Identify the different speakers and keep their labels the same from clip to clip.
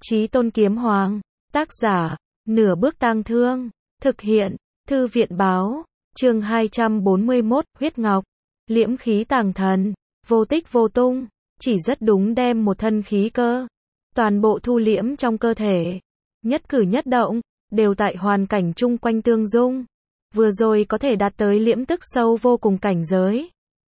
Speaker 1: Chí Tôn Kiếm Hoàng, tác giả, Nửa Bước Tang Thương, thực hiện, Thư viện báo, chương 241, huyết ngọc, liễm khí tàng thần, vô tích vô tung, chỉ rất đúng đem một thân khí cơ, toàn bộ thu liễm trong cơ thể, nhất cử nhất động, đều tại hoàn cảnh chung quanh tương dung, vừa rồi có thể đạt tới liễm tức sâu vô cùng cảnh giới.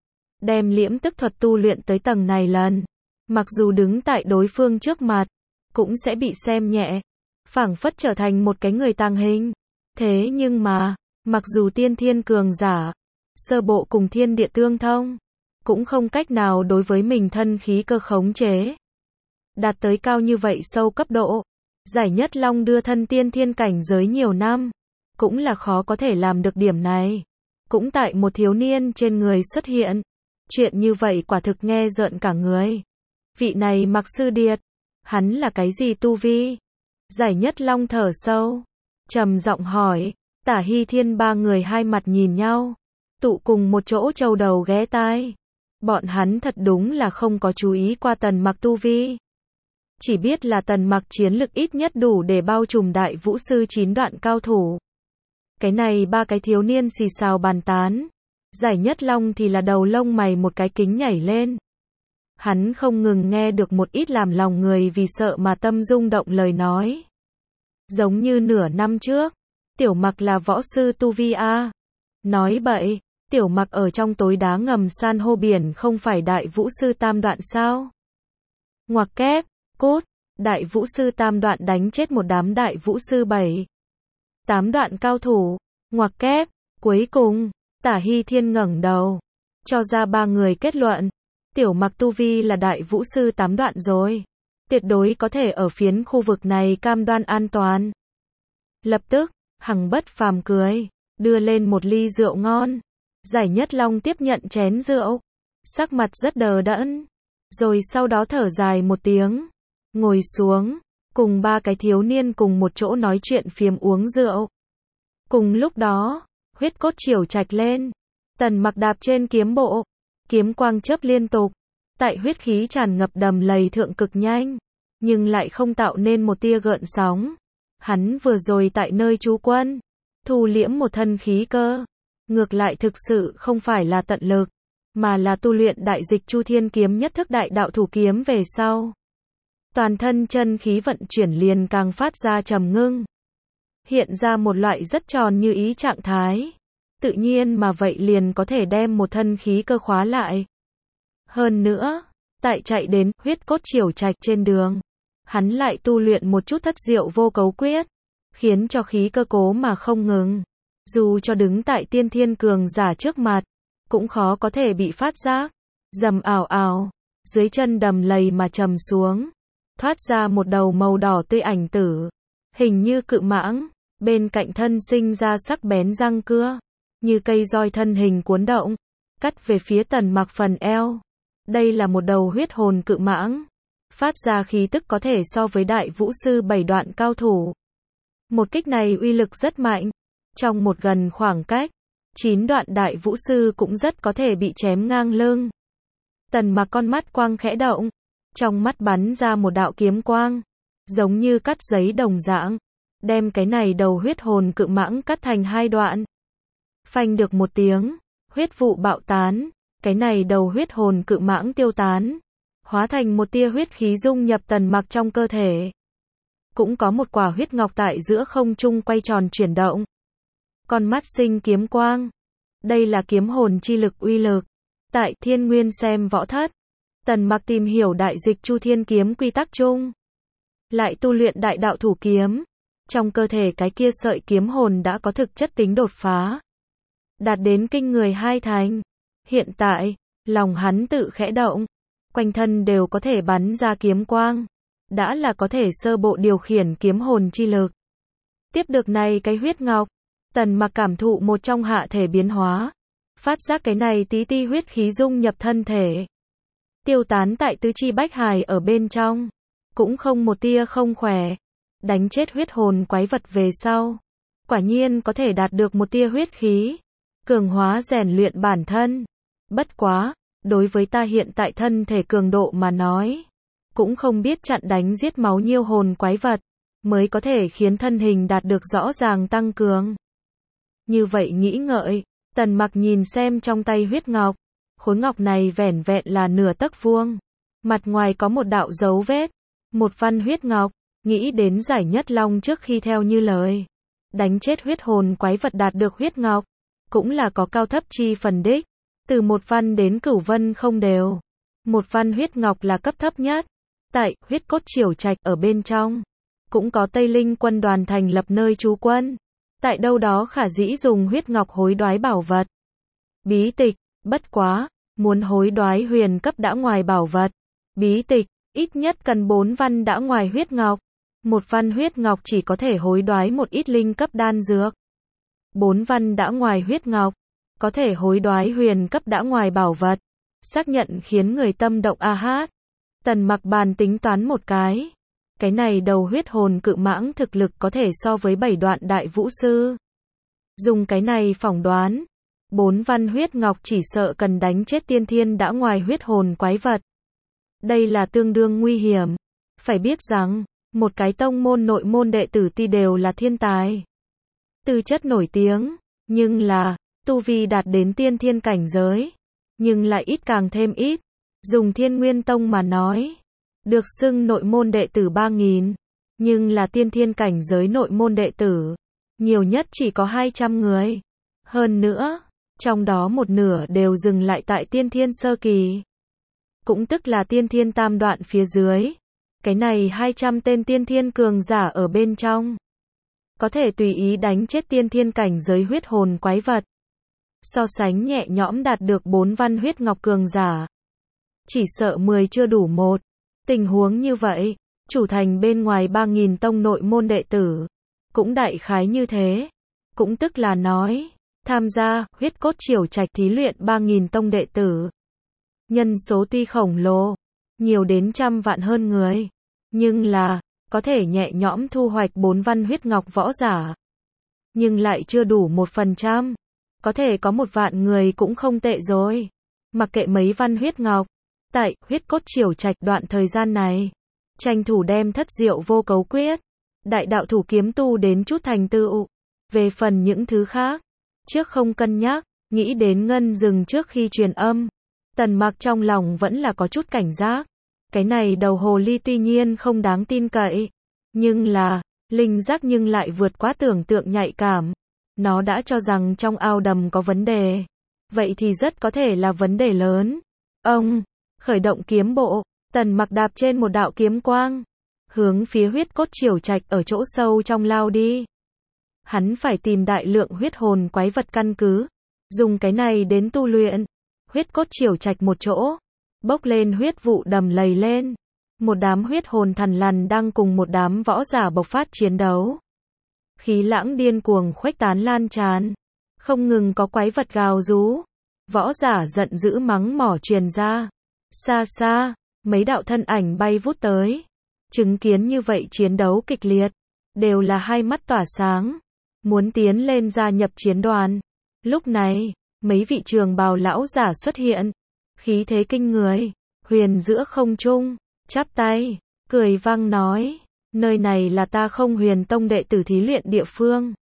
Speaker 1: Đem liễm tức thuật tu luyện tới tầng này lần, mặc dù đứng tại đối phương trước mặt, cũng sẽ bị xem nhẹ, phảng phất trở thành một cái người tàng hình. Thế nhưng mà, mặc dù tiên thiên cường giả, sơ bộ cùng thiên địa tương thông, cũng không cách nào đối với mình thân khí cơ khống chế. Đạt tới cao như vậy sâu cấp độ, Giải Nhất Long đưa thân tiên thiên cảnh giới nhiều năm, cũng là khó có thể làm được điểm này. Cũng tại một thiếu niên trên người xuất hiện. Chuyện như vậy quả thực nghe rợn cả người. Vị này Mặc Sư Điệt, hắn là cái gì tu vi? Giải Nhất Long thở sâu, trầm giọng hỏi. Tả Hy Thiên ba người hai mặt nhìn nhau, tụ cùng một chỗ trâu đầu ghé tai. Bọn hắn thật đúng là không có chú ý qua Tần Mặc tu vi. Chỉ biết là Tần Mặc chiến lực ít nhất đủ để bao trùm đại vũ sư 9 đoạn cao thủ. Cái này ba cái thiếu niên xì xào bàn tán. Giải Nhất Long thì là đầu lông mày một cái kính nhảy lên. Hắn không ngừng nghe được một ít làm lòng người vì sợ mà tâm rung động lời nói. Giống như nửa năm trước, Tiểu Mặc là võ sư tu vi a. Nói bậy, Tiểu Mặc ở trong tối đá ngầm san hô biển không phải đại vũ sư tam đoạn sao? Ngoặc kép, cốt, đại vũ sư tam đoạn đánh chết một đám đại vũ sư 7, 8 đoạn cao thủ, ngoặc kép, cuối cùng, Tả Hy Thiên ngẩng đầu, cho ra ba người kết luận, Tiểu Mặc tu vi là đại vũ sư 8 đoạn rồi, tuyệt đối có thể ở phiến khu vực này cam đoan an toàn. Lập tức, Hằng Bất Phàm cười, đưa lên một ly rượu ngon. Giải Nhất Long tiếp nhận chén rượu, sắc mặt rất đờ đẫn, rồi sau đó thở dài một tiếng, ngồi xuống, cùng ba cái thiếu niên cùng một chỗ nói chuyện phiếm uống rượu. Cùng lúc đó, huyết cốt chiểu trạch lên, Tần Mặc đạp trên kiếm bộ, kiếm quang chớp liên tục, tại huyết khí tràn ngập đầm lầy thượng cực nhanh, nhưng lại không tạo nên một tia gợn sóng. Hắn vừa rồi tại nơi trú quân, thu liễm một thân khí cơ, ngược lại thực sự không phải là tận lực, mà là tu luyện đại dịch Chu Thiên kiếm nhất thức đại đạo thủ kiếm về sau. Toàn thân chân khí vận chuyển liền càng phát ra trầm ngưng, hiện ra một loại rất tròn như ý trạng thái, tự nhiên mà vậy liền có thể đem một thân khí cơ khóa lại. Hơn nữa, tại chạy đến huyết cốt chiểu trạch trên đường, hắn lại tu luyện một chút thất diệu vô cấu quyết, khiến cho khí cơ cố mà không ngừng. Dù cho đứng tại tiên thiên cường giả trước mặt, cũng khó có thể bị phát giác. Rầm ảo ảo, dưới chân đầm lầy mà trầm xuống, thoát ra một đầu màu đỏ tươi ảnh tử, hình như cự mãng, bên cạnh thân sinh ra sắc bén răng cưa, như cây roi thân hình cuốn động, cắt về phía Tần Mặc phần eo. Đây là một đầu huyết hồn cự mãng, phát ra khí tức có thể so với đại vũ sư 7 đoạn cao thủ. Một kích này uy lực rất mạnh, trong một gần khoảng cách, 9 đoạn đại vũ sư cũng rất có thể bị chém ngang lưng. Tần Mặc con mắt quang khẽ động, trong mắt bắn ra một đạo kiếm quang, giống như cắt giấy đồng dạng, đem cái này đầu huyết hồn cự mãng cắt thành hai đoạn. Phanh được một tiếng, huyết vụ bạo tán, cái này đầu huyết hồn cự mãng tiêu tán, hóa thành một tia huyết khí dung nhập Tần Mặc trong cơ thể. Cũng có một quả huyết ngọc tại giữa không trung quay tròn chuyển động. Con mắt sinh kiếm quang. Đây là kiếm hồn chi lực uy lực. Tại Thiên Nguyên xem võ thất, Tần Mặc tìm hiểu đại dịch Chu Thiên kiếm quy tắc chung, lại tu luyện đại đạo thủ kiếm. Trong cơ thể cái kia sợi kiếm hồn đã có thực chất tính đột phá, đạt đến kinh người 2 thành. Hiện tại, lòng hắn tự khẽ động, quanh thân đều có thể bắn ra kiếm quang, đã là có thể sơ bộ điều khiển kiếm hồn chi lực. Tiếp được này cái huyết ngọc, Tần Mặc cảm thụ một trong hạ thể biến hóa, phát giác cái này tí ti huyết khí dung nhập thân thể, tiêu tán tại tứ chi bách hài ở bên trong, cũng không một tia không khỏe. Đánh chết huyết hồn quái vật về sau, quả nhiên có thể đạt được một tia huyết khí, cường hóa rèn luyện bản thân. Bất quá, đối với ta hiện tại thân thể cường độ mà nói, cũng không biết chặn đánh giết máu nhiêu hồn quái vật, mới có thể khiến thân hình đạt được rõ ràng tăng cường. Như vậy nghĩ ngợi, Tần Mặc nhìn xem trong tay huyết ngọc, khối ngọc này vẻn vẹn là nửa tấc vuông, mặt ngoài có một đạo dấu vết, một văn huyết ngọc, nghĩ đến giải nhất long trước khi theo như lời, đánh chết huyết hồn quái vật đạt được huyết ngọc, cũng là có cao thấp chi phần đích, từ một văn đến cửu vân không đều. Một văn huyết ngọc là cấp thấp nhất. Tại huyết cốt triều trạch ở bên trong, cũng có Tây Linh quân đoàn thành lập nơi trú quân. Tại đâu đó khả dĩ dùng huyết ngọc hối đoái bảo vật. Bí tịch, bất quá, muốn hối đoái huyền cấp đã ngoài bảo vật. Bí tịch, ít nhất cần 4 văn đã ngoài huyết ngọc. Một văn huyết ngọc chỉ có thể hối đoái một ít linh cấp đan dược. 4 văn đã ngoài huyết ngọc, có thể hối đoái huyền cấp đã ngoài bảo vật. Xác nhận khiến người tâm động a hát. Tần Mặc bàn tính toán một cái. Cái này đầu huyết hồn cự mãng thực lực có thể so với 7 đoạn đại vũ sư. Dùng cái này phỏng đoán, 4 văn huyết ngọc chỉ sợ cần đánh chết tiên thiên đã ngoài huyết hồn quái vật. Đây là tương đương nguy hiểm. Phải biết rằng, một cái tông môn nội môn đệ tử tuy đều là thiên tài, tư chất nổi tiếng, nhưng là, tu vi đạt đến tiên thiên cảnh giới, nhưng lại ít càng thêm ít. Dùng Thiên Nguyên Tông mà nói, được xưng nội môn đệ tử 3.000, nhưng là tiên thiên cảnh giới nội môn đệ tử, nhiều nhất chỉ có 200 người. Hơn nữa, trong đó một nửa đều dừng lại tại tiên thiên sơ kỳ, cũng tức là tiên thiên tam đoạn phía dưới. Cái này 200 tên tiên thiên cường giả ở bên trong, có thể tùy ý đánh chết tiên thiên cảnh giới huyết hồn quái vật. So sánh nhẹ nhõm đạt được 4 văn huyết ngọc cường giả, chỉ sợ 10 chưa đủ một. Tình huống như vậy, chủ thành bên ngoài 3.000 tông nội môn đệ tử, cũng đại khái như thế. Cũng tức là nói, tham gia huyết cốt triều trạch thí luyện 3.000 tông đệ tử. Nhân số tuy khổng lồ, nhiều đến trăm vạn hơn người, nhưng là, có thể nhẹ nhõm thu hoạch 4 văn huyết ngọc võ giả. Nhưng lại chưa đủ 1%. Có thể có 1 vạn người cũng không tệ rồi. Mặc kệ mấy văn huyết ngọc, tại huyết cốt triều trạch đoạn thời gian này, tranh thủ đem thất diệu vô cấu quyết, đại đạo thủ kiếm tu đến chút thành tựu. Về phần những thứ khác, trước không cân nhắc, nghĩ đến ngân dừng trước khi truyền âm. Tần Mặc trong lòng vẫn là có chút cảnh giác. Cái này đầu hồ ly tuy nhiên không đáng tin cậy, nhưng là, linh giác nhưng lại vượt quá tưởng tượng nhạy cảm. Nó đã cho rằng trong ao đầm có vấn đề. Vậy thì rất có thể là vấn đề lớn. Ông, khởi động kiếm bộ, Tần Mặc đạp trên một đạo kiếm quang, hướng phía huyết cốt triều trạch ở chỗ sâu trong lao đi. Hắn phải tìm đại lượng huyết hồn quái vật căn cứ, dùng cái này đến tu luyện. Huyết cốt triều trạch một chỗ, bốc lên huyết vụ đầm lầy lên. Một đám huyết hồn thằn lằn đang cùng một đám võ giả bộc phát chiến đấu. Khí lãng điên cuồng khuếch tán lan tràn, không ngừng có quái vật gào rú. Võ giả giận dữ mắng mỏ truyền ra. Xa xa, mấy đạo thân ảnh bay vút tới. Chứng kiến như vậy chiến đấu kịch liệt, đều là hai mắt tỏa sáng, muốn tiến lên gia nhập chiến đoàn. Lúc này, mấy vị trường bào lão giả xuất hiện, khí thế kinh người, huyền giữa không trung, chắp tay, cười vang nói, nơi này là ta Không Huyền Tông đệ tử thí luyện địa phương.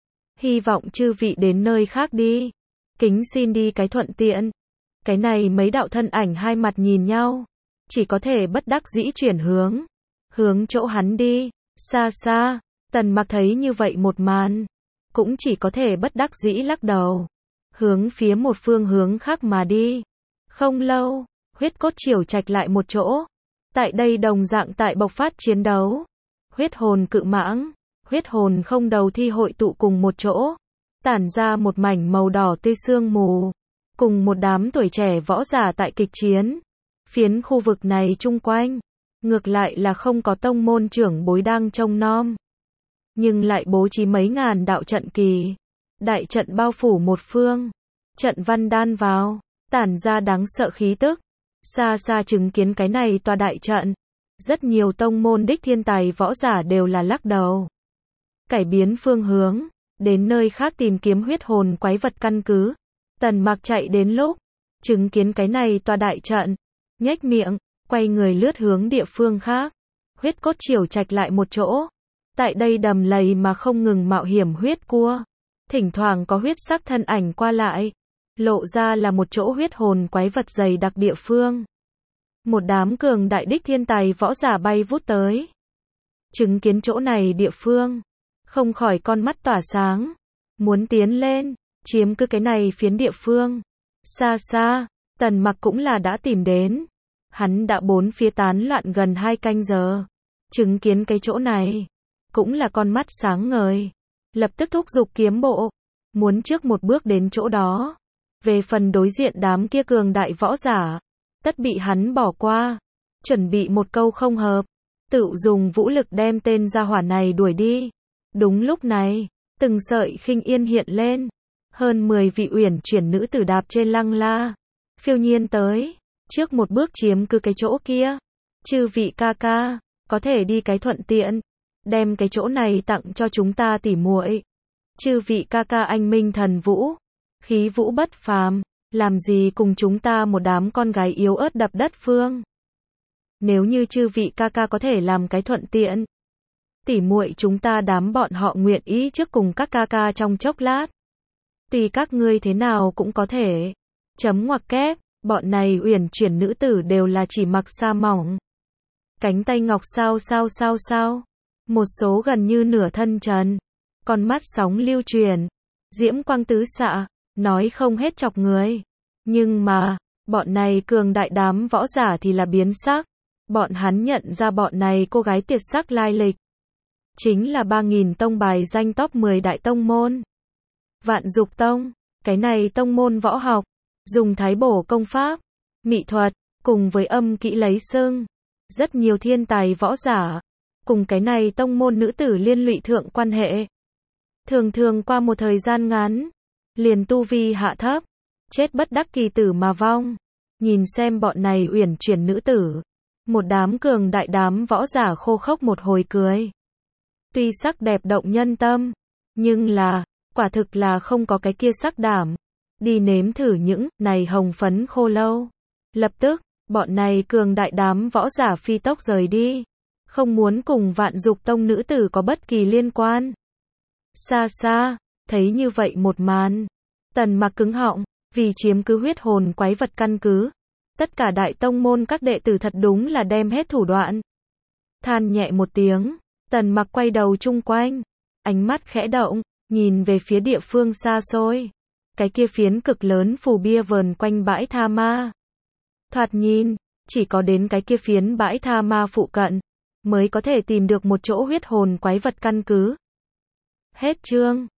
Speaker 1: Hy vọng chư vị đến nơi khác đi. Kính xin đi cái thuận tiện. Cái này mấy đạo thân ảnh hai mặt nhìn nhau, chỉ có thể bất đắc dĩ chuyển hướng. Hướng chỗ hắn đi, xa xa, Tần Mặc thấy như vậy một màn, cũng chỉ có thể bất đắc dĩ lắc đầu. Hướng phía một phương hướng khác mà đi. Không lâu, huyết cốt triều trạch lại một chỗ. Tại đây đồng dạng tại bộc phát chiến đấu. Huyết hồn cự mãng, huyết hồn không đầu thi hội tụ cùng một chỗ, tản ra một mảnh màu đỏ tươi sương mù, cùng một đám tuổi trẻ võ giả tại kịch chiến. Phiến khu vực này chung quanh, ngược lại là không có tông môn trưởng bối đang trông nom, nhưng lại bố trí mấy ngàn đạo trận kỳ, đại trận bao phủ một phương, trận văn đan vào, tản ra đáng sợ khí tức. Xa xa chứng kiến cái này tòa đại trận, rất nhiều tông môn đích thiên tài võ giả đều là lắc đầu. Cải biến phương hướng, đến nơi khác tìm kiếm huyết hồn quái vật căn cứ. Tần Mặc chạy đến lúc, chứng kiến cái này tòa đại trận, nhếch miệng, quay người lướt hướng địa phương khác. Huyết cốt triều trạch lại một chỗ. Tại đây đầm lầy mà không ngừng mạo hiểm huyết cua. Thỉnh thoảng có huyết sắc thân ảnh qua lại. Lộ ra là một chỗ huyết hồn quái vật dày đặc địa phương. Một đám cường đại đích thiên tài võ giả bay vút tới. Chứng kiến chỗ này địa phương. Không khỏi con mắt tỏa sáng. Muốn tiến lên, chiếm cứ cái này phiến địa phương. Xa xa, Tần Mặc cũng là đã tìm đến. Hắn đã bốn phía tán loạn gần 2 canh giờ. Chứng kiến cái chỗ này. Cũng là con mắt sáng ngời. Lập tức thúc giục kiếm bộ. Muốn trước một bước đến chỗ đó. Về phần đối diện đám kia cường đại võ giả. Tất bị hắn bỏ qua. Chuẩn bị một câu không hợp. Tự dùng vũ lực đem tên gia hỏa này đuổi đi. Đúng lúc này. Từng sợi khinh yên hiện lên. Hơn 10 vị uyển chuyển nữ tử đạp trên lăng la. Phiêu nhiên tới. Trước một bước chiếm cứ cái chỗ kia. Chư vị ca ca. Có thể đi cái thuận tiện. Đem cái chỗ này tặng cho chúng ta tỉ muội. Chư vị ca ca anh minh thần vũ. Khí vũ bất phàm. Làm gì cùng chúng ta một đám con gái yếu ớt đập đất phương. Nếu như chư vị ca ca có thể làm cái thuận tiện. Tỉ muội chúng ta đám bọn họ nguyện ý trước cùng các ca ca trong chốc lát. Tùy các ngươi thế nào cũng có thể. Chấm ngoặc kép, bọn này uyển chuyển nữ tử đều là chỉ mặc sa mỏng. Cánh tay ngọc sao. Một số gần như nửa thân trần. Con mắt sóng lưu truyền. Diễm quang tứ xạ, nói không hết chọc người. Nhưng mà, bọn này cường đại đám võ giả thì là biến sắc. Bọn hắn nhận ra bọn này cô gái tuyệt sắc lai lịch. Chính là 3.000 tông bài danh top 10 đại tông môn. Vạn Dục Tông, cái này tông môn võ học, dùng thái bổ công pháp, mỹ thuật, cùng với âm kỹ lấy xưng. Rất nhiều thiên tài võ giả, cùng cái này tông môn nữ tử liên lụy thượng quan hệ. Thường thường qua một thời gian ngắn, liền tu vi hạ thấp, chết bất đắc kỳ tử mà vong. Nhìn xem bọn này uyển chuyển nữ tử, một đám cường đại đám võ giả khô khốc một hồi cười. Tuy sắc đẹp động nhân tâm, nhưng là, quả thực là không có cái kia sắc đảm. Đi nếm thử những này hồng phấn khô lâu. Lập tức, bọn này cường đại đám võ giả phi tốc rời đi. Không muốn cùng Vạn Dục Tông nữ tử có bất kỳ liên quan. Xa xa, thấy như vậy một màn. Tần Mặc cứng họng, vì chiếm cứ huyết hồn quái vật căn cứ. Tất cả đại tông môn các đệ tử thật đúng là đem hết thủ đoạn. Than nhẹ một tiếng, Tần Mặc quay đầu chung quanh. Ánh mắt khẽ động, nhìn về phía địa phương xa xôi. Cái kia phiến cực lớn phù bia vờn quanh bãi tha ma. Thoạt nhìn, chỉ có đến cái kia phiến bãi tha ma phụ cận, mới có thể tìm được một chỗ huyết hồn quái vật căn cứ. Hết chương.